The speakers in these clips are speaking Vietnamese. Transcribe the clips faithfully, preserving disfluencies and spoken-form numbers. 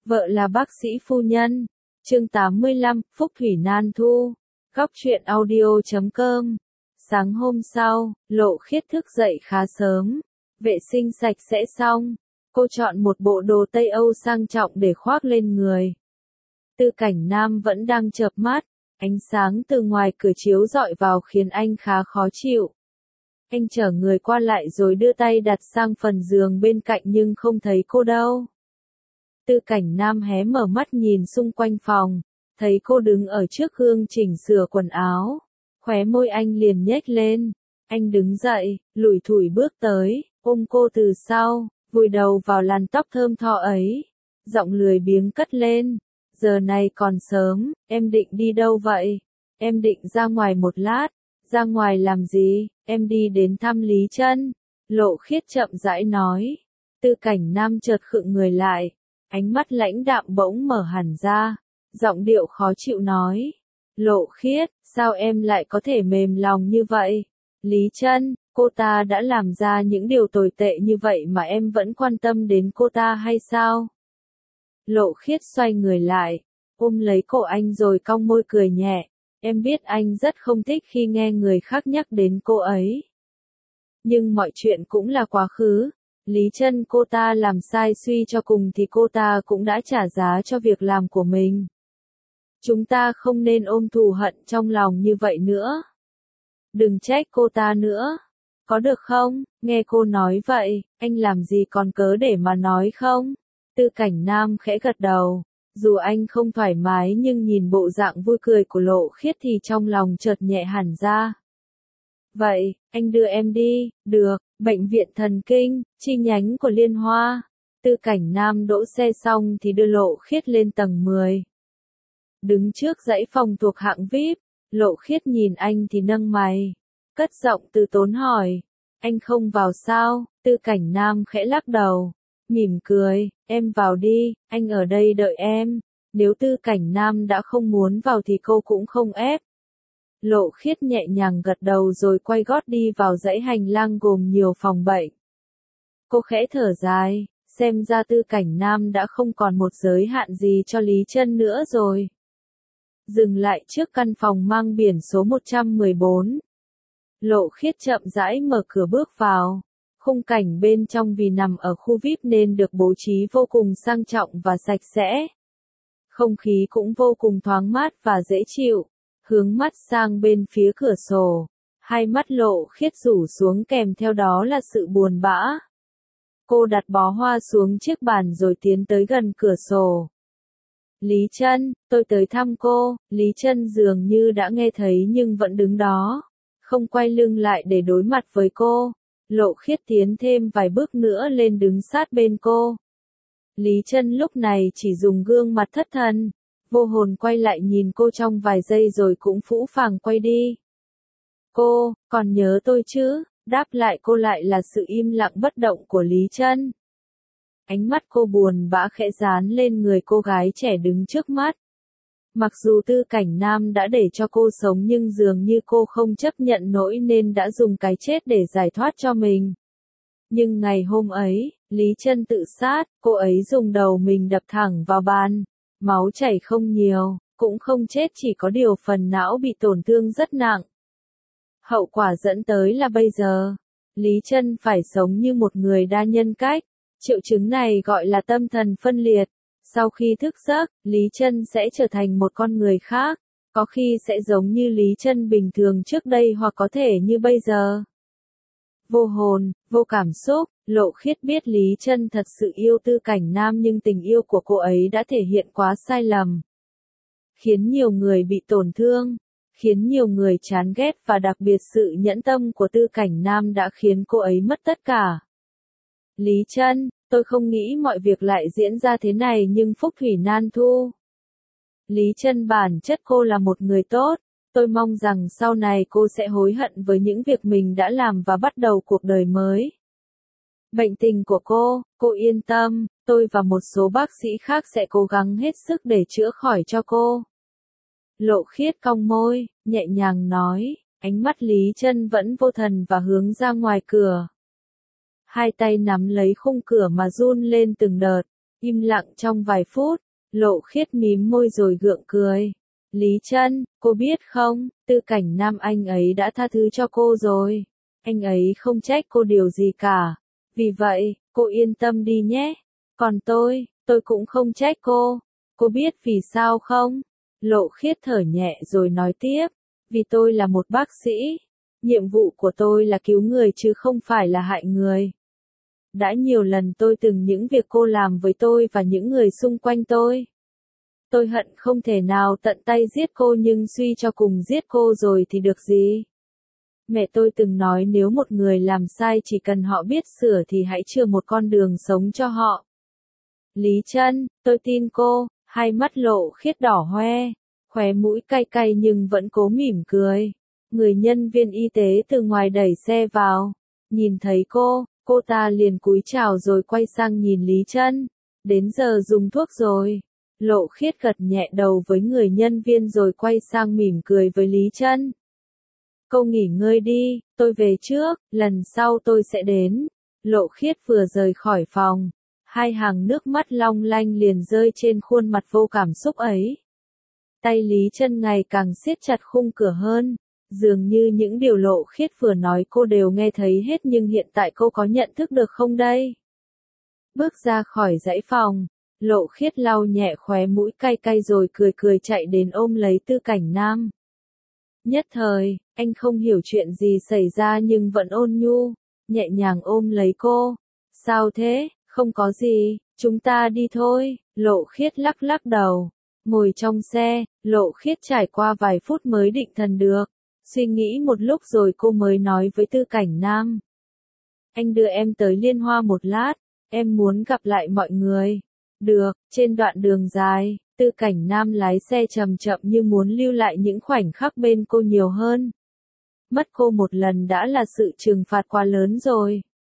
Vợ là bác sĩ phu nhân. Chương tám mươi lăm, Phúc Thủy Nan Thu. Góc truyện audio chấm com. Sáng hôm sau, Lộ Khiết thức dậy khá sớm. Vệ sinh sạch sẽ xong. Cô chọn một bộ đồ Tây Âu sang trọng để khoác lên người. Tư Cảnh Nam vẫn đang chợp mắt. Ánh sáng từ ngoài cửa chiếu rọi vào khiến anh khá khó chịu. Anh chở người qua lại rồi đưa tay đặt sang phần giường bên cạnh nhưng không thấy cô đâu. Tư Cảnh Nam hé mở mắt nhìn xung quanh phòng, thấy cô đứng ở trước gương chỉnh sửa quần áo. Khóe môi anh liền nhếch lên. Anh đứng dậy, lủi thủi bước tới, ôm cô từ sau, vùi đầu vào làn tóc thơm tho ấy. Giọng lười biếng cất lên. Giờ này còn sớm, em định đi đâu vậy? Em định ra ngoài một lát. Ra ngoài làm gì? Em đi đến thăm Lý Chân. Lộ Khiết chậm rãi nói. Tư Cảnh Nam chợt khựng người lại. Ánh mắt lãnh đạm bỗng mở hẳn ra. Giọng điệu khó chịu nói. Lộ Khiết, sao em lại có thể mềm lòng như vậy? Lý Chân, cô ta đã làm ra những điều tồi tệ như vậy mà em vẫn quan tâm đến cô ta hay sao? Lộ Khiết xoay người lại, ôm lấy cổ anh rồi cong môi cười nhẹ. Em biết anh rất không thích khi nghe người khác nhắc đến cô ấy. Nhưng mọi chuyện cũng là quá khứ. Lý Chân cô ta làm sai suy cho cùng thì cô ta cũng đã trả giá cho việc làm của mình. Chúng ta không nên ôm thù hận trong lòng như vậy nữa. Đừng trách cô ta nữa. Có được không? Nghe cô nói vậy, anh làm gì còn cớ để mà nói không? Tư Cảnh Nam khẽ gật đầu. Dù anh không thoải mái nhưng nhìn bộ dạng vui cười của Lộ Khiết thì trong lòng chợt nhẹ hẳn ra. Vậy, anh đưa em đi. Được. Bệnh viện thần kinh, chi nhánh của Liên Hoa. Tư Cảnh Nam đỗ xe xong thì đưa Lộ Khiết lên tầng mười. Đứng trước dãy phòng thuộc hạng vi ai pi, Lộ Khiết nhìn anh thì nâng mày. Cất giọng từ tốn hỏi. Anh không vào sao? Tư Cảnh Nam khẽ lắc đầu. Mỉm cười, em vào đi, anh ở đây đợi em. Nếu Tư Cảnh Nam đã không muốn vào thì cô cũng không ép. Lộ Khiết nhẹ nhàng gật đầu rồi quay gót đi vào dãy hành lang gồm nhiều phòng bệnh. Cô khẽ thở dài, xem ra Tư Cảnh Nam đã không còn một giới hạn gì cho Lý Chân nữa rồi. Dừng lại trước căn phòng mang biển số một trăm mười bốn. Lộ Khiết chậm rãi mở cửa bước vào. Khung cảnh bên trong vì nằm ở khu vi ai pi nên được bố trí vô cùng sang trọng và sạch sẽ. Không khí cũng vô cùng thoáng mát và dễ chịu. Hướng mắt sang bên phía cửa sổ. Hai mắt Lộ Khiết rủ xuống kèm theo đó là sự buồn bã. Cô đặt bó hoa xuống chiếc bàn rồi tiến tới gần cửa sổ. Lý Chân, tôi tới thăm cô. Lý Chân dường như đã nghe thấy nhưng vẫn đứng đó. Không quay lưng lại để đối mặt với cô. Lộ Khiết tiến thêm vài bước nữa lên đứng sát bên cô. Lý Chân lúc này chỉ dùng gương mặt thất thần, vô hồn quay lại nhìn cô trong vài giây rồi cũng phũ phàng quay đi. Cô, còn nhớ tôi chứ? Đáp lại cô lại là sự im lặng bất động của Lý Chân. Ánh mắt cô buồn bã khẽ dán lên người cô gái trẻ đứng trước mắt. Mặc dù Tư Cảnh Nam đã để cho cô sống nhưng dường như cô không chấp nhận nổi nên đã dùng cái chết để giải thoát cho mình. Nhưng ngày hôm ấy, Lý Chân tự sát, cô ấy dùng đầu mình đập thẳng vào bàn. Máu chảy không nhiều, cũng không chết, chỉ có điều phần não bị tổn thương rất nặng. Hậu quả dẫn tới là bây giờ, Lý Chân phải sống như một người đa nhân cách. Triệu chứng này gọi là tâm thần phân liệt. Sau khi thức giấc, Lý Chân sẽ trở thành một con người khác, có khi sẽ giống như Lý Chân bình thường trước đây hoặc có thể như bây giờ. Vô hồn, vô cảm xúc, Lộ Khiết biết Lý Chân thật sự yêu Tư Cảnh Nam nhưng tình yêu của cô ấy đã thể hiện quá sai lầm. Khiến nhiều người bị tổn thương, khiến nhiều người chán ghét và đặc biệt sự nhẫn tâm của Tư Cảnh Nam đã khiến cô ấy mất tất cả. Lý Chân, tôi không nghĩ mọi việc lại diễn ra thế này nhưng Phúc Thủy Nan Thu. Lý Chân bản chất cô là một người tốt, tôi mong rằng sau này cô sẽ hối hận với những việc mình đã làm và bắt đầu cuộc đời mới. Bệnh tình của cô, cô yên tâm, tôi và một số bác sĩ khác sẽ cố gắng hết sức để chữa khỏi cho cô. Lộ Khiết cong môi, nhẹ nhàng nói, ánh mắt Lý Chân vẫn vô thần và hướng ra ngoài cửa. Hai tay nắm lấy khung cửa mà run lên từng đợt. Im lặng trong vài phút, Lộ Khiết mím môi rồi gượng cười. Lý Trân, cô biết không, Tư Cảnh Nam anh ấy đã tha thứ cho cô rồi. Anh ấy không trách cô điều gì cả. Vì vậy, cô yên tâm đi nhé. Còn tôi, tôi cũng không trách cô. Cô biết vì sao không? Lộ Khiết thở nhẹ rồi nói tiếp. Vì tôi là một bác sĩ. Nhiệm vụ của tôi là cứu người chứ không phải là hại người. Đã nhiều lần tôi từng những việc cô làm với tôi và những người xung quanh tôi. Tôi hận không thể nào tận tay giết cô nhưng suy cho cùng giết cô rồi thì được gì. Mẹ tôi từng nói nếu một người làm sai chỉ cần họ biết sửa thì hãy chừa một con đường sống cho họ. Lý Trân, tôi tin cô, hai mắt Lộ Khiết đỏ hoe, khóe mũi cay cay nhưng vẫn cố mỉm cười. Người nhân viên y tế từ ngoài đẩy xe vào, nhìn thấy cô, cô ta liền cúi chào rồi quay sang nhìn Lý Trân. Đến giờ dùng thuốc rồi. Lộ Khiết gật nhẹ đầu với người nhân viên rồi quay sang mỉm cười với Lý Trân. Cô nghỉ ngơi đi, tôi về trước, lần sau tôi sẽ đến. Lộ Khiết vừa rời khỏi phòng, hai hàng nước mắt long lanh liền rơi trên khuôn mặt vô cảm xúc ấy. Tay Lý Trân ngày càng siết chặt khung cửa hơn, dường như những điều Lộ Khiết vừa nói cô đều nghe thấy hết nhưng hiện tại cô có nhận thức được không đây? Bước ra khỏi dãy phòng, Lộ Khiết lau nhẹ khóe mũi cay cay rồi cười cười chạy đến ôm lấy Tư Cảnh Nam. Nhất thời, anh không hiểu chuyện gì xảy ra nhưng vẫn ôn nhu, nhẹ nhàng ôm lấy cô. Sao thế, không có gì, chúng ta đi thôi. Lộ Khiết lắc lắc đầu. Ngồi trong xe, Lộ Khiết trải qua vài phút mới định thần được. Suy nghĩ một lúc rồi cô mới nói với Tư Cảnh Nam. Anh đưa em tới Liên Hoa một lát, em muốn gặp lại mọi người. Được, trên đoạn đường dài, Tư Cảnh Nam lái xe chậm chậm như muốn lưu lại những khoảnh khắc bên cô nhiều hơn. Mất cô một lần đã là sự trừng phạt quá lớn rồi.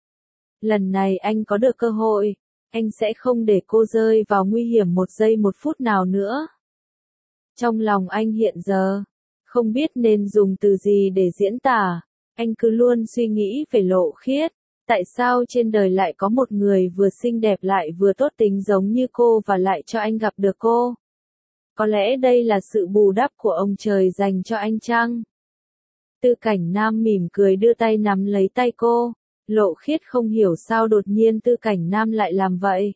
Lần này anh có được cơ hội, anh sẽ không để cô rơi vào nguy hiểm một giây một phút nào nữa. Trong lòng anh hiện giờ, không biết nên dùng từ gì để diễn tả, anh cứ luôn suy nghĩ về Lộ Khiết. Tại sao trên đời lại có một người vừa xinh đẹp lại vừa tốt tính giống như cô và lại cho anh gặp được cô? Có lẽ đây là sự bù đắp của ông trời dành cho anh chăng? Tư Cảnh Nam mỉm cười đưa tay nắm lấy tay cô. Lộ Khiết không hiểu sao đột nhiên Tư Cảnh Nam lại làm vậy.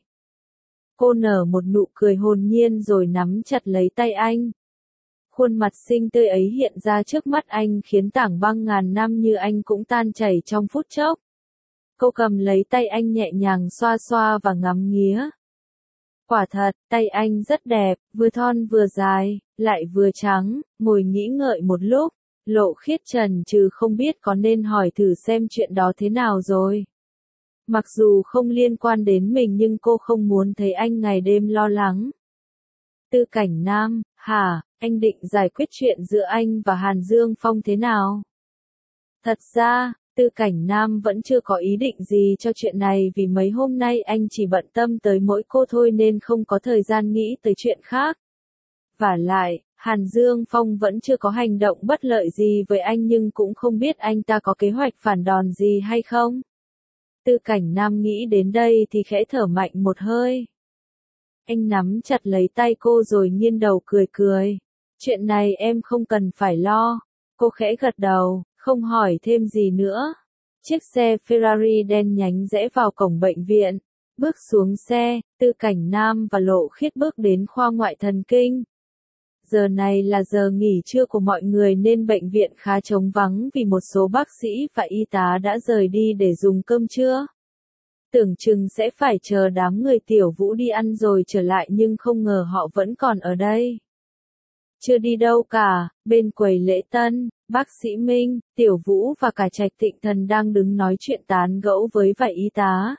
Cô nở một nụ cười hồn nhiên rồi nắm chặt lấy tay anh. Khuôn mặt xinh tươi ấy hiện ra trước mắt anh khiến tảng băng ngàn năm như anh cũng tan chảy trong phút chốc. Cô cầm lấy tay anh nhẹ nhàng xoa xoa và ngắm nghía. Quả thật, tay anh rất đẹp, vừa thon vừa dài, lại vừa trắng. Ngồi nghĩ ngợi một lúc, Lộ Khiết chần chừ không biết có nên hỏi thử xem chuyện đó thế nào rồi. Mặc dù không liên quan đến mình nhưng cô không muốn thấy anh ngày đêm lo lắng. Tư Cảnh Nam, hả, anh định giải quyết chuyện giữa anh và Hàn Dương Phong thế nào? Thật ra, Tư Cảnh Nam vẫn chưa có ý định gì cho chuyện này vì mấy hôm nay anh chỉ bận tâm tới mỗi cô thôi nên không có thời gian nghĩ tới chuyện khác. Vả lại, Hàn Dương Phong vẫn chưa có hành động bất lợi gì với anh nhưng cũng không biết anh ta có kế hoạch phản đòn gì hay không. Tư Cảnh Nam nghĩ đến đây thì khẽ thở mạnh một hơi. Anh nắm chặt lấy tay cô rồi nghiêng đầu cười cười. Chuyện này em không cần phải lo. Cô khẽ gật đầu, không hỏi thêm gì nữa. Chiếc xe Ferrari đen nhánh rẽ vào cổng bệnh viện. Bước xuống xe, Tư Cảnh Nam và Lộ Khiết bước đến khoa ngoại thần kinh. Giờ này là giờ nghỉ trưa của mọi người nên bệnh viện khá trống vắng vì một số bác sĩ và y tá đã rời đi để dùng cơm trưa. Tưởng chừng sẽ phải chờ đám người Tiểu Vũ đi ăn rồi trở lại nhưng không ngờ họ vẫn còn ở đây. Chưa đi đâu cả, bên quầy lễ tân, bác sĩ Minh, Tiểu Vũ và cả Trạch Thịnh Thần đang đứng nói chuyện tán gẫu với vài y tá.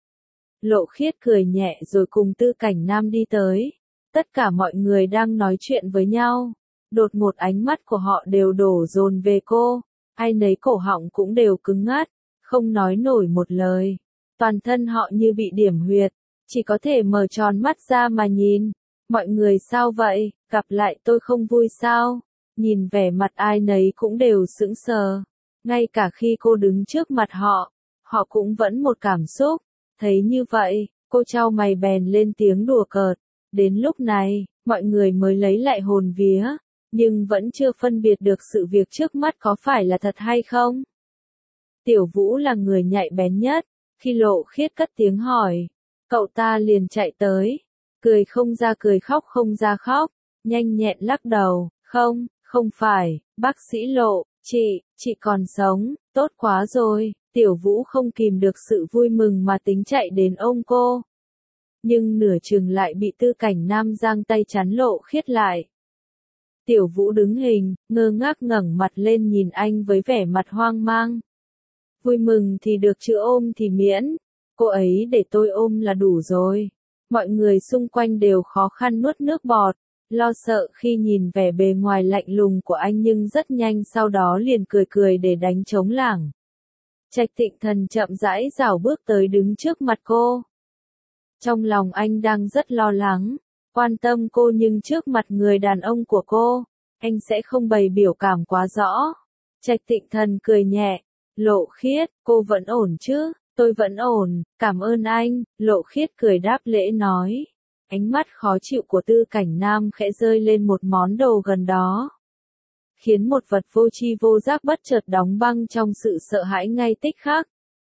Lộ Khiết cười nhẹ rồi cùng Tư Cảnh Nam đi tới. Tất cả mọi người đang nói chuyện với nhau. Đột ngột ánh mắt của họ đều đổ dồn về cô. Ai nấy cổ họng cũng đều cứng ngắt, không nói nổi một lời. Toàn thân họ như bị điểm huyệt, chỉ có thể mở tròn mắt ra mà nhìn. Mọi người sao vậy, gặp lại tôi không vui sao? Nhìn vẻ mặt ai nấy cũng đều sững sờ. Ngay cả khi cô đứng trước mặt họ, họ cũng vẫn một cảm xúc. Thấy như vậy, Cô chau mày bèn lên tiếng đùa cợt. Đến lúc này, mọi người mới lấy lại hồn vía, nhưng vẫn chưa phân biệt được sự việc trước mắt có phải là thật hay không. Tiểu Vũ là người nhạy bén nhất, khi Lộ Khiết cất tiếng hỏi, cậu ta liền chạy tới, cười không ra cười khóc không ra khóc, nhanh nhẹn lắc đầu, không, không phải, bác sĩ Lộ, chị, chị còn sống, tốt quá rồi. Tiểu Vũ không kìm được sự vui mừng mà tính chạy đến ôm cô. Nhưng nửa chừng lại bị Tư Cảnh Nam giang tay chắn Lộ Khiết lại. Tiểu Vũ đứng hình, ngơ ngác ngẩng mặt lên nhìn anh với vẻ mặt hoang mang. Vui mừng thì được chứ ôm thì miễn, cô ấy để tôi ôm là đủ rồi. Mọi người xung quanh đều khó khăn nuốt nước bọt, lo sợ khi nhìn vẻ bề ngoài lạnh lùng của anh nhưng rất nhanh sau đó liền cười cười để đánh trống lảng. Trạch Thịnh Thần chậm rãi rảo bước tới đứng trước mặt cô. Trong lòng anh đang rất lo lắng, quan tâm cô nhưng trước mặt người đàn ông của cô, anh sẽ không bày biểu cảm quá rõ. Trạch Thịnh Thần cười nhẹ, Lộ Khiết, cô vẫn ổn chứ? Tôi vẫn ổn, cảm ơn anh. Lộ Khiết cười đáp lễ nói. Ánh mắt khó chịu của Tư Cảnh Nam khẽ rơi lên một món đồ gần đó, khiến một vật vô tri vô giác bất chợt đóng băng trong sự sợ hãi ngay tích khắc.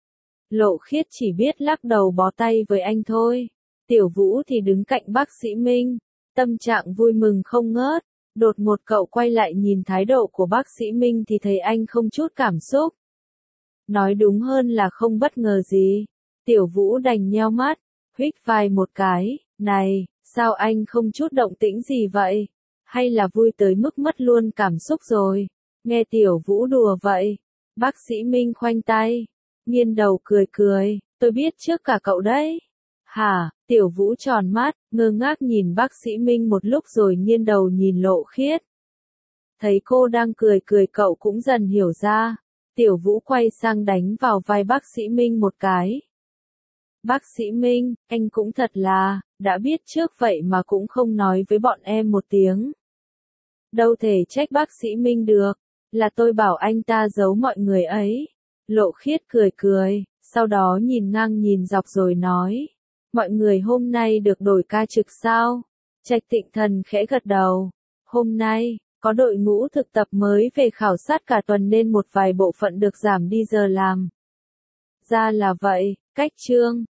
Lộ Khiết chỉ biết lắc đầu bó tay với anh thôi. Tiểu Vũ thì đứng cạnh bác sĩ Minh, tâm trạng vui mừng không ngớt. Đột ngột cậu quay lại nhìn thái độ của bác sĩ Minh thì thấy anh không chút cảm xúc. Nói đúng hơn là không bất ngờ gì. Tiểu Vũ đành nheo mắt, huých vai một cái, này, sao anh không chút động tĩnh gì vậy? Hay là vui tới mức mất luôn cảm xúc rồi? Nghe Tiểu Vũ đùa vậy. Bác sĩ Minh khoanh tay, nghiêng đầu cười cười, tôi biết trước cả cậu đấy. Hả? Tiểu Vũ tròn mắt, ngơ ngác nhìn bác sĩ Minh một lúc rồi nghiêng đầu nhìn Lộ Khiết. Thấy cô đang cười cười cậu cũng dần hiểu ra. Tiểu Vũ quay sang đánh vào vai bác sĩ Minh một cái. Bác sĩ Minh, anh cũng thật là, đã biết trước vậy mà cũng không nói với bọn em một tiếng. Đâu thể trách bác sĩ Minh được, là tôi bảo anh ta giấu mọi người ấy. Lộ Khiết cười cười, sau đó nhìn ngang nhìn dọc rồi nói. Mọi người hôm nay được đổi ca trực sao? Trạch Thịnh Thần khẽ gật đầu. Hôm nay, có đội ngũ thực tập mới về khảo sát cả tuần nên một vài bộ phận được giảm đi giờ làm. Ra là vậy, cách chương.